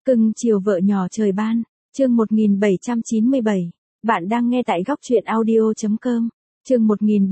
Cưng chiều vợ nhỏ trời ban, chương 1797. Bạn đang nghe tại góc truyện audio.com. Chương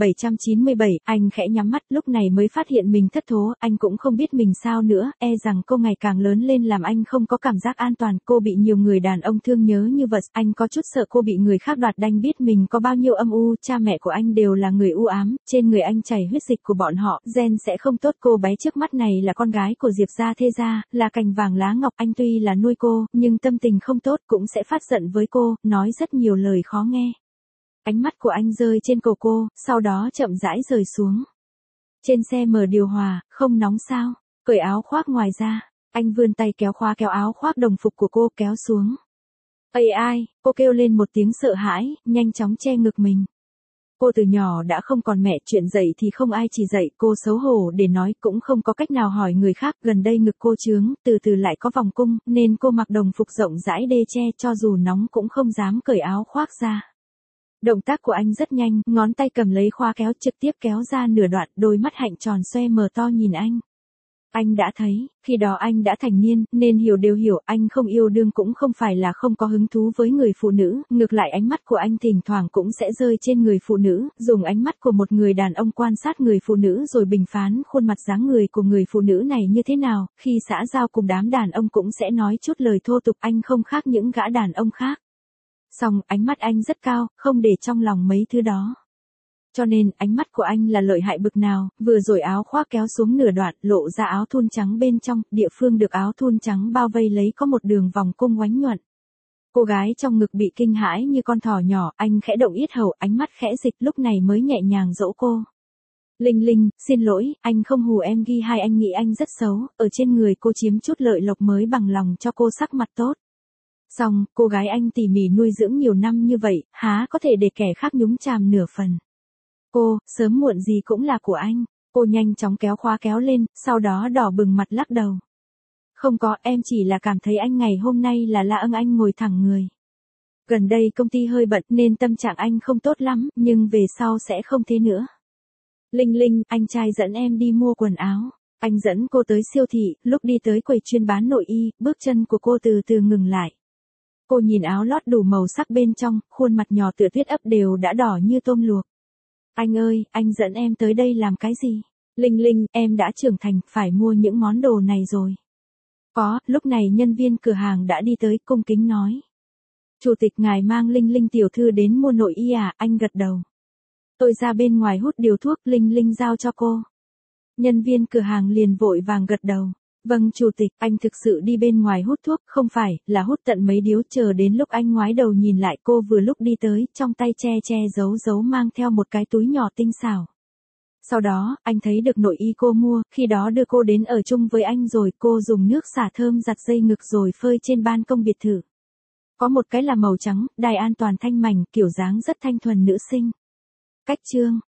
1797, anh khẽ nhắm mắt lúc này mới phát hiện mình thất thố, anh cũng không biết mình sao nữa, rằng cô ngày càng lớn lên làm anh không có cảm giác an toàn, cô bị nhiều người đàn ông thương nhớ như vật, anh có chút sợ cô bị người khác đoạt đanh biết mình có bao nhiêu âm u, cha mẹ của anh đều là người u ám, trên người anh chảy huyết dịch của bọn họ, gen sẽ không tốt, cô bé trước mắt này là con gái của Diệp gia Thê gia, là cành vàng lá ngọc, anh tuy là nuôi cô, nhưng tâm tình không tốt cũng sẽ phát giận với cô, nói rất nhiều lời khó nghe. Ánh mắt của anh rơi trên cổ cô, sau đó chậm rãi rời xuống. Trên xe mở điều hòa, không nóng sao, cởi áo khoác ngoài ra, anh vươn tay kéo khóa kéo áo khoác đồng phục của cô kéo xuống. Ây ai, cô kêu lên một tiếng sợ hãi, nhanh chóng che ngực mình. Cô từ nhỏ đã không còn mẹ, chuyện dạy thì không ai chỉ dạy, cô xấu hổ để nói cũng không có cách nào hỏi người khác, gần đây ngực cô trướng, từ từ lại có vòng cung, nên cô mặc đồng phục rộng rãi đê che cho dù nóng cũng không dám cởi áo khoác ra. Động tác của anh rất nhanh, ngón tay cầm lấy khóa kéo trực tiếp kéo ra nửa đoạn, đôi mắt hạnh tròn xoe mờ to nhìn anh. Anh đã thấy, khi đó anh đã thành niên, nên hiểu đều hiểu, anh không yêu đương cũng không phải là không có hứng thú với người phụ nữ, ngược lại ánh mắt của anh thỉnh thoảng cũng sẽ rơi trên người phụ nữ, dùng ánh mắt của một người đàn ông quan sát người phụ nữ rồi bình phán khuôn mặt dáng người của người phụ nữ này như thế nào, khi xã giao cùng đám đàn ông cũng sẽ nói chút lời thô tục, anh không khác những gã đàn ông khác. Xong, ánh mắt anh rất cao, không để trong lòng mấy thứ đó. Cho nên, ánh mắt của anh là lợi hại bực nào, vừa rồi áo khoác kéo xuống nửa đoạn, lộ ra áo thun trắng bên trong, địa phương được áo thun trắng bao vây lấy có một đường vòng cung oánh nhuận. Cô gái trong ngực bị kinh hãi như con thỏ nhỏ, anh khẽ động yết hầu, ánh mắt khẽ dịch lúc này mới nhẹ nhàng dỗ cô. Linh Linh, xin lỗi, anh không hù em ghi hai anh nghĩ anh rất xấu, ở trên người cô chiếm chút lợi lộc mới bằng lòng cho cô sắc mặt tốt. Xong, cô gái anh tỉ mỉ nuôi dưỡng nhiều năm như vậy, há có thể để kẻ khác nhúng chàm nửa phần. Cô, sớm muộn gì cũng là của anh. Cô nhanh chóng kéo khóa kéo lên, sau đó đỏ bừng mặt lắc đầu. Không có, em chỉ là cảm thấy anh ngày hôm nay là lạ anh ngồi thẳng người. Gần đây công ty hơi bận nên tâm trạng anh không tốt lắm, nhưng về sau sẽ không thế nữa. Linh Linh, anh trai dẫn em đi mua quần áo. Anh dẫn cô tới siêu thị, lúc đi tới quầy chuyên bán nội y, bước chân của cô từ từ ngừng lại. Cô nhìn áo lót đủ màu sắc bên trong, khuôn mặt nhỏ tựa tuyết ấp đều đã đỏ như tôm luộc. Anh ơi, anh dẫn em tới đây làm cái gì? Linh Linh, em đã trưởng thành, phải mua những món đồ này rồi. Có, lúc này nhân viên cửa hàng đã đi tới, cung kính nói. Chủ tịch ngài mang Linh Linh tiểu thư đến mua nội y à, anh gật đầu. Tôi ra bên ngoài hút điều thuốc, Linh Linh giao cho cô. Nhân viên cửa hàng liền vội vàng gật đầu. Vâng chủ tịch, anh thực sự đi bên ngoài hút thuốc, không phải, là hút tận mấy điếu, chờ đến lúc anh ngoái đầu nhìn lại cô vừa lúc đi tới, trong tay che giấu mang theo một cái túi nhỏ tinh xảo. Sau đó, anh thấy được nội y cô mua, khi đó đưa cô đến ở chung với anh rồi, cô dùng nước xả thơm giặt dây ngực rồi phơi trên ban công biệt thự. Có một cái là màu trắng, đai an toàn thanh mảnh, kiểu dáng rất thanh thuần nữ sinh. Cách chương